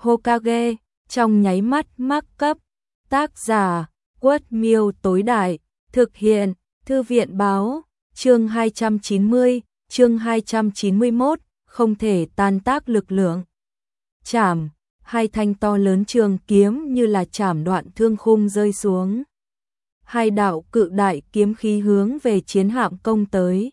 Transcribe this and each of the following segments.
Hokage, trong nháy mắt mắc cấp. Tác giả, Quất Miêu tối đại, thực hiện, Thư viện báo, chương 290, chương 291, không thể tan tác lực lượng. Chảm, hai thanh to lớn trường kiếm như là chảm đoạn thương khung rơi xuống. Hai đạo cự đại kiếm khí hướng về chiến hạm công tới.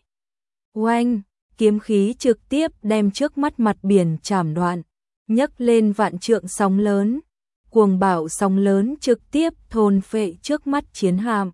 Oanh, kiếm khí trực tiếp đem trước mắt mặt biển chảm đoạn, nhấc lên vạn trượng sóng lớn. Cuồng bạo sóng lớn trực tiếp thôn phệ trước mắt chiến hạm.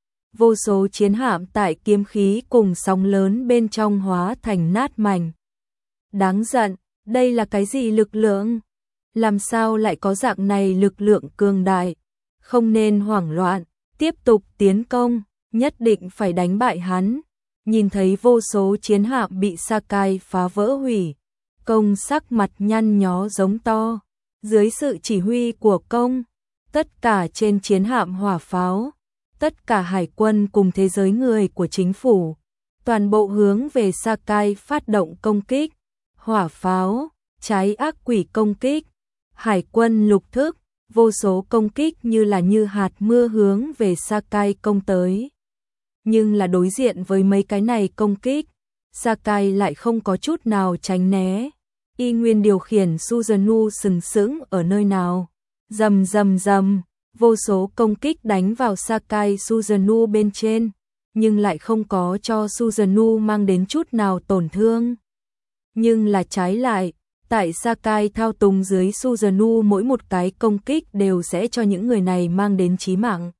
Vô số chiến hạm tại kiếm khí cùng sóng lớn bên trong hóa thành nát mảnh. Đáng giận, đây là cái gì lực lượng? Làm sao lại có dạng này lực lượng cường đại? Không nên hoảng loạn, tiếp tục tiến công, nhất định phải đánh bại hắn. Nhìn thấy vô số chiến hạm bị Sakai phá vỡ hủy, Công sắc mặt nhăn nhó giống to. Dưới sự chỉ huy của Công, tất cả trên chiến hạm hỏa pháo, tất cả hải quân cùng thế giới người của chính phủ, toàn bộ hướng về Sakai phát động công kích. Hỏa pháo, trái ác quỷ công kích, hải quân lục thức, vô số công kích như hạt mưa hướng về Sakai công tới. Nhưng là đối diện với mấy cái này công kích, Sakai lại không có chút nào tránh né. Y nguyên điều khiển Susanoo sừng sững ở nơi nào. Rầm rầm rầm, vô số công kích đánh vào Sakai Susanoo bên trên, nhưng lại không có cho Susanoo mang đến chút nào tổn thương. Nhưng là trái lại, tại Sakai thao túng dưới Susanoo mỗi một cái công kích đều sẽ cho những người này mang đến chí mạng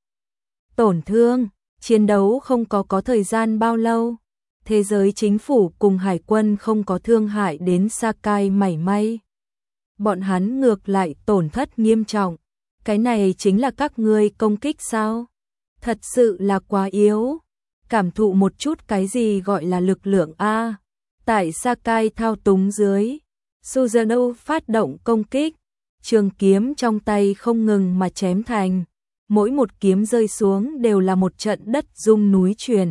tổn thương. Chiến đấu không có thời gian bao lâu. Thế giới chính phủ cùng hải quân không có thương hại đến Sakai mảy may. Bọn hắn ngược lại tổn thất nghiêm trọng. Cái này chính là các ngươi công kích sao? Thật sự là quá yếu. Cảm thụ một chút cái gì gọi là lực lượng A. Tại Sakai thao túng dưới, Susanoo phát động công kích. Trường kiếm trong tay không ngừng mà chém thành. Mỗi một kiếm rơi xuống đều là một trận đất rung núi chuyển.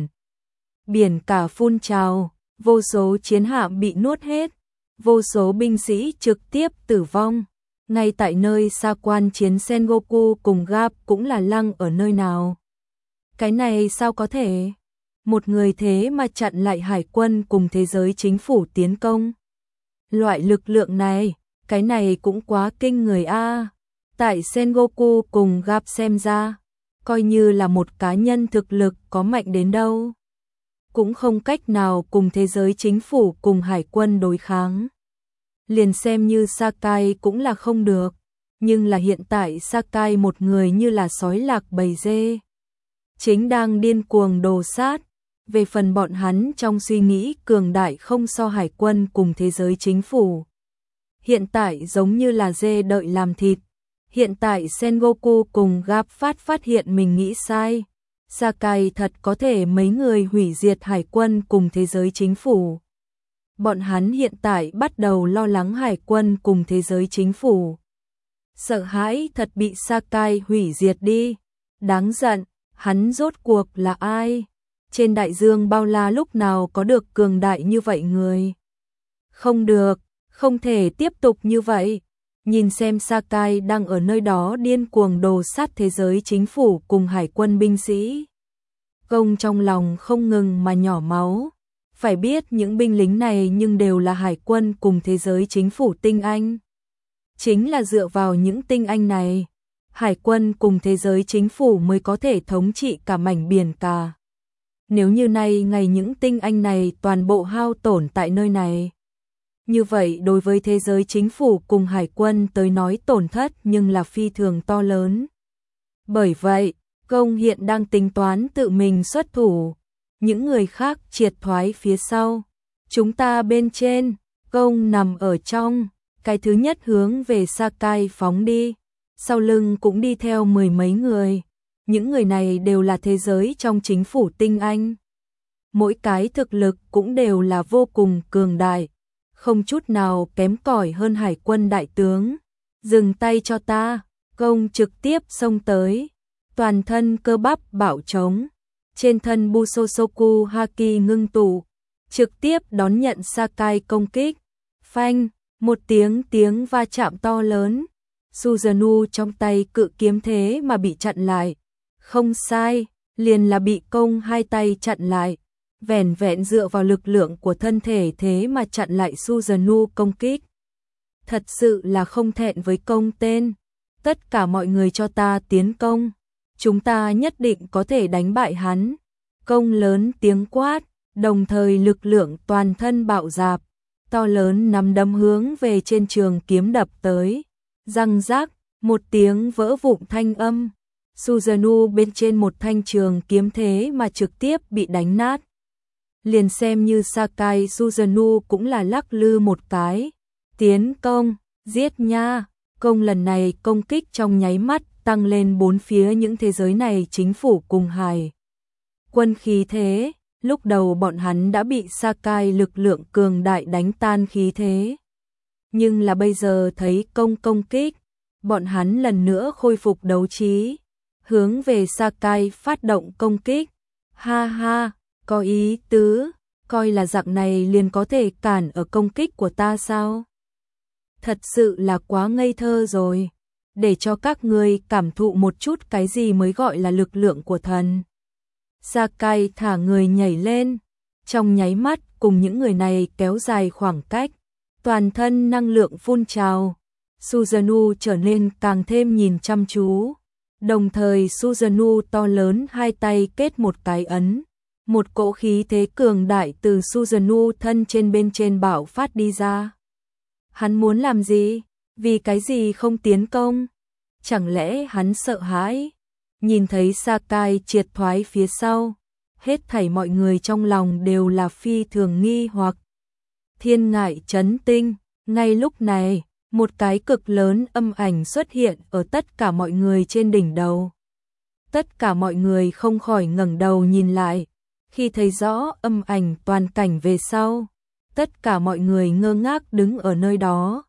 Biển cả phun trào, vô số chiến hạm bị nuốt hết, vô số binh sĩ trực tiếp tử vong. Ngay tại nơi xa quan chiến Sengoku cùng Garp cũng là lăng ở nơi nào. Cái này sao có thể? Một người thế mà chặn lại hải quân cùng thế giới chính phủ tiến công. Loại lực lượng này, cái này cũng quá kinh người a. Tại Sengoku cùng Garp xem ra, coi như là một cá nhân thực lực có mạnh đến đâu, cũng không cách nào cùng thế giới chính phủ cùng hải quân đối kháng. Liền xem như Sakai cũng là không được, nhưng là hiện tại Sakai một người như là sói lạc bầy dê, chính đang điên cuồng đồ sát. Về phần bọn hắn trong suy nghĩ cường đại không so hải quân cùng thế giới chính phủ, hiện tại giống như là dê đợi làm thịt. Hiện tại Sengoku cùng Garp phát hiện mình nghĩ sai. Sakai thật có thể mấy người hủy diệt hải quân cùng thế giới chính phủ. Bọn hắn hiện tại bắt đầu lo lắng hải quân cùng thế giới chính phủ. Sợ hãi thật bị Sakai hủy diệt đi. Đáng giận, hắn rốt cuộc là ai? Trên đại dương bao la lúc nào có được cường đại như vậy người? Không được, không thể tiếp tục như vậy. Nhìn xem Sakai đang ở nơi đó điên cuồng đồ sát thế giới chính phủ cùng hải quân binh sĩ. Công trong lòng không ngừng mà nhỏ máu. Phải biết những binh lính này nhưng đều là hải quân cùng thế giới chính phủ tinh anh. Chính là dựa vào những tinh anh này, hải quân cùng thế giới chính phủ mới có thể thống trị cả mảnh biển cả. Nếu như nay ngày những tinh anh này toàn bộ hao tổn tại nơi này, như vậy đối với thế giới chính phủ cùng hải quân tới nói tổn thất nhưng là phi thường to lớn. Bởi vậy, Công hiện đang tính toán tự mình xuất thủ, những người khác triệt thoái phía sau. Chúng ta bên trên, Công nằm ở trong, cái thứ nhất hướng về Sakai phóng đi, sau lưng cũng đi theo mười mấy người. Những người này đều là thế giới trong chính phủ tinh anh. Mỗi cái thực lực cũng đều là vô cùng cường đại, không chút nào kém cỏi hơn hải quân đại tướng. Dừng tay cho ta, Công trực tiếp xông tới, toàn thân cơ bắp bạo trống, trên thân Busosoku Haki ngưng tụ, trực tiếp đón nhận Sakai công kích. Phanh, một tiếng va chạm to lớn, Susanoo trong tay cự kiếm thế mà bị chặn lại. Không sai, liền là bị công hai tay chặn lại. Vẻn vẹn dựa vào lực lượng của thân thể thế mà chặn lại Susanoo công kích. Thật sự là không thẹn với công tên. Tất cả mọi người cho ta tiến công. Chúng ta nhất định có thể đánh bại hắn. Công lớn tiếng quát, đồng thời lực lượng toàn thân bạo dạp, to lớn nắm đấm hướng về trên trường kiếm đập tới. Răng rác, một tiếng vỡ vụn thanh âm. Susanoo bên trên một thanh trường kiếm thế mà trực tiếp bị đánh nát. Liền xem như Sakai Susanoo cũng là lắc lư một cái. Tiến công, giết nha. Công lần này công kích trong nháy mắt tăng lên bốn phía những thế giới này chính phủ cùng hải quân khí thế. Lúc đầu bọn hắn đã bị Sakai lực lượng cường đại đánh tan khí thế. Nhưng là bây giờ thấy công kích, bọn hắn lần nữa khôi phục đấu trí. Hướng về Sakai phát động công kích. Ha ha, có ý tứ, coi là dạng này liền có thể cản ở công kích của ta sao? Thật sự là quá ngây thơ rồi. Để cho các ngươi cảm thụ một chút cái gì mới gọi là lực lượng của thần. Sakai thả người nhảy lên, trong nháy mắt cùng những người này kéo dài khoảng cách, toàn thân năng lượng phun trào. Susanoo trở nên càng thêm nhìn chăm chú, đồng thời Susanoo to lớn hai tay kết một cái ấn, một cỗ khí thế cường đại từ Susanoo thân trên bên trên bạo phát đi ra. Hắn muốn làm gì? Vì cái gì không tiến công? Chẳng lẽ hắn sợ hãi? Nhìn thấy Sakai triệt thoái phía sau, hết thảy mọi người trong lòng đều là phi thường nghi hoặc. Thiên ngại chấn tinh, ngay lúc này, một cái cực lớn âm ảnh xuất hiện ở tất cả mọi người trên đỉnh đầu. Tất cả mọi người không khỏi ngẩng đầu nhìn lại, khi thấy rõ âm ảnh toàn cảnh về sau, tất cả mọi người ngơ ngác đứng ở nơi đó.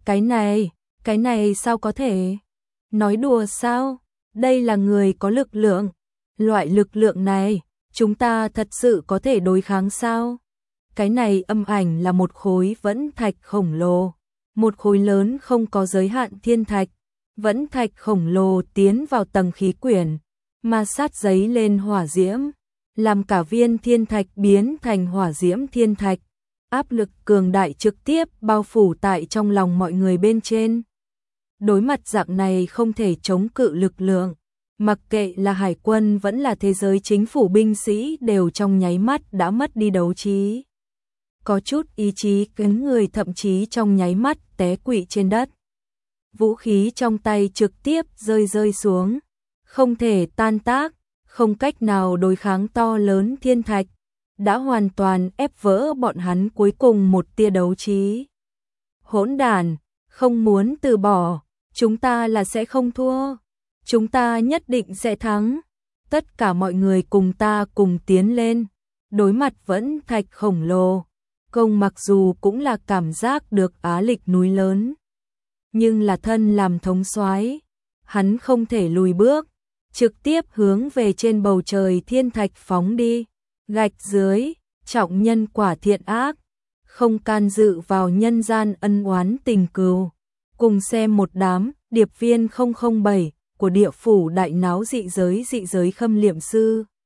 Cái này sao có thể? Nói đùa sao? Đây là người có lực lượng. Loại lực lượng này, chúng ta thật sự có thể đối kháng sao? Cái này âm ảnh là một khối vẫn thạch khổng lồ. Một khối lớn không có giới hạn thiên thạch. Vẫn thạch khổng lồ tiến vào tầng khí quyển, ma sát giấy lên hỏa diễm, làm cả viên thiên thạch biến thành hỏa diễm thiên thạch. Áp lực cường đại trực tiếp bao phủ tại trong lòng mọi người bên trên. Đối mặt dạng này không thể chống cự lực lượng, mặc kệ là hải quân vẫn là thế giới chính phủ binh sĩ đều trong nháy mắt đã mất đi đấu trí. Có chút ý chí cứng người thậm chí trong nháy mắt té quỵ trên đất. Vũ khí trong tay trực tiếp rơi xuống, không thể tan tác, không cách nào đối kháng to lớn thiên thạch, đã hoàn toàn ép vỡ bọn hắn cuối cùng một tia đấu trí. Hỗn đản, không muốn từ bỏ, chúng ta là sẽ không thua, chúng ta nhất định sẽ thắng. Tất cả mọi người cùng ta cùng tiến lên, đối mặt vẫn thạch khổng lồ. Công mặc dù cũng là cảm giác được áp lực núi lớn, nhưng là thân làm thống soái, hắn không thể lùi bước, trực tiếp hướng về trên bầu trời thiên thạch phóng đi. Gạch dưới, trọng nhân quả thiện ác, không can dự vào nhân gian ân oán tình cừu. Cùng xem một đám điệp viên 007 của địa phủ đại náo dị giới khâm liệm sư.